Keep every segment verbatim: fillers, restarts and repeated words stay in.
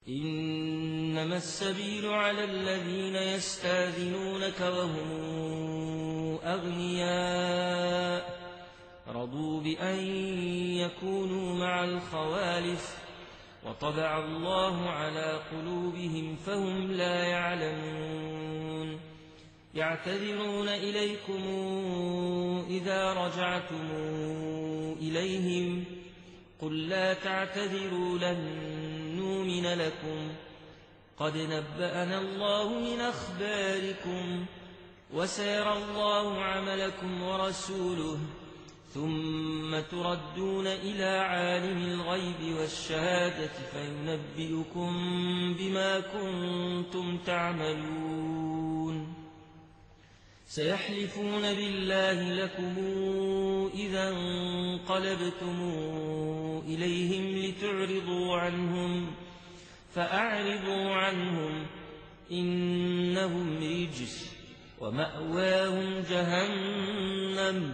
إنما السبيل على الذين يستاذنونك وهم أغنياء رضوا بأن يكونوا مع الخوالف وطبع الله على قلوبهم فهم لا يعلمون يعتذرون إليكم إذا رجعتم إليهم قل لا تعتذروا لن نؤمن لكم قد نبأنا الله من أخباركم وسيرى الله عملكم ورسوله ثم تردون إلى عالم الغيب والشهادة فينبئكم بما كنتم تعملون سيحلفون بالله لكم إذا انقلبتم إليهم لتعرضوا عنهم فأعرضوا عنهم إنهم رجس ومأواهم جهنم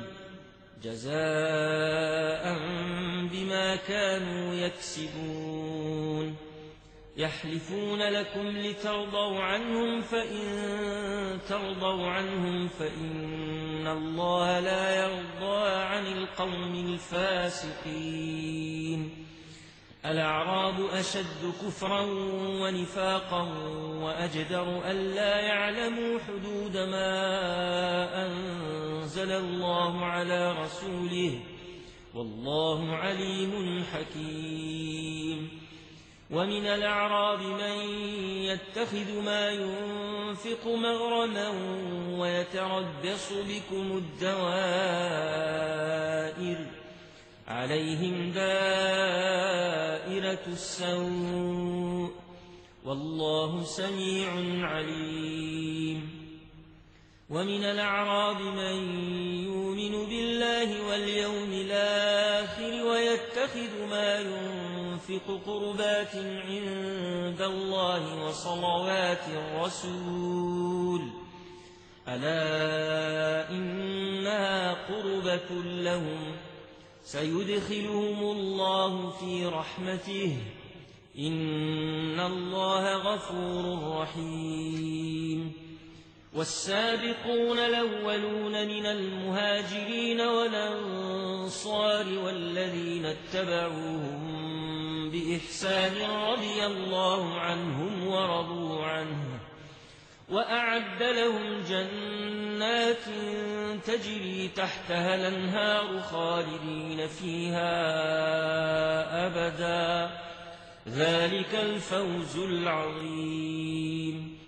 جزاء بما كانوا يكسبون يحلفون لكم لترضوا عنهم فإن ترضوا عنهم فإن الله لا يرضى عن القوم الفاسقين الأعراب أشد كفرا ونفاقا وأجدر ألا يعلموا حدود ما أنزل الله على رسوله والله عليم حكيم ومن الأعراب من يتخذ ما ينفق مغرما ويتربص بكم الدوائر عليهم دائرة السوء والله سميع عليم ومن الأعراب من يؤمن بالله واليوم الآخر ويتخذ ما ينفق قربات عند الله وصلوات الرسول ألا إنها قربة لهم سيدخلهم الله في رحمته إن الله غفور رحيم والسابقون الأولون من المهاجرين والأنصار والذين اتبعوهم بإحسان رضي الله عنهم ورضوا عنه وأعد لهم جنات تجري تحتها الأنهار خالدين فيها أبدا ذلك الفوز العظيم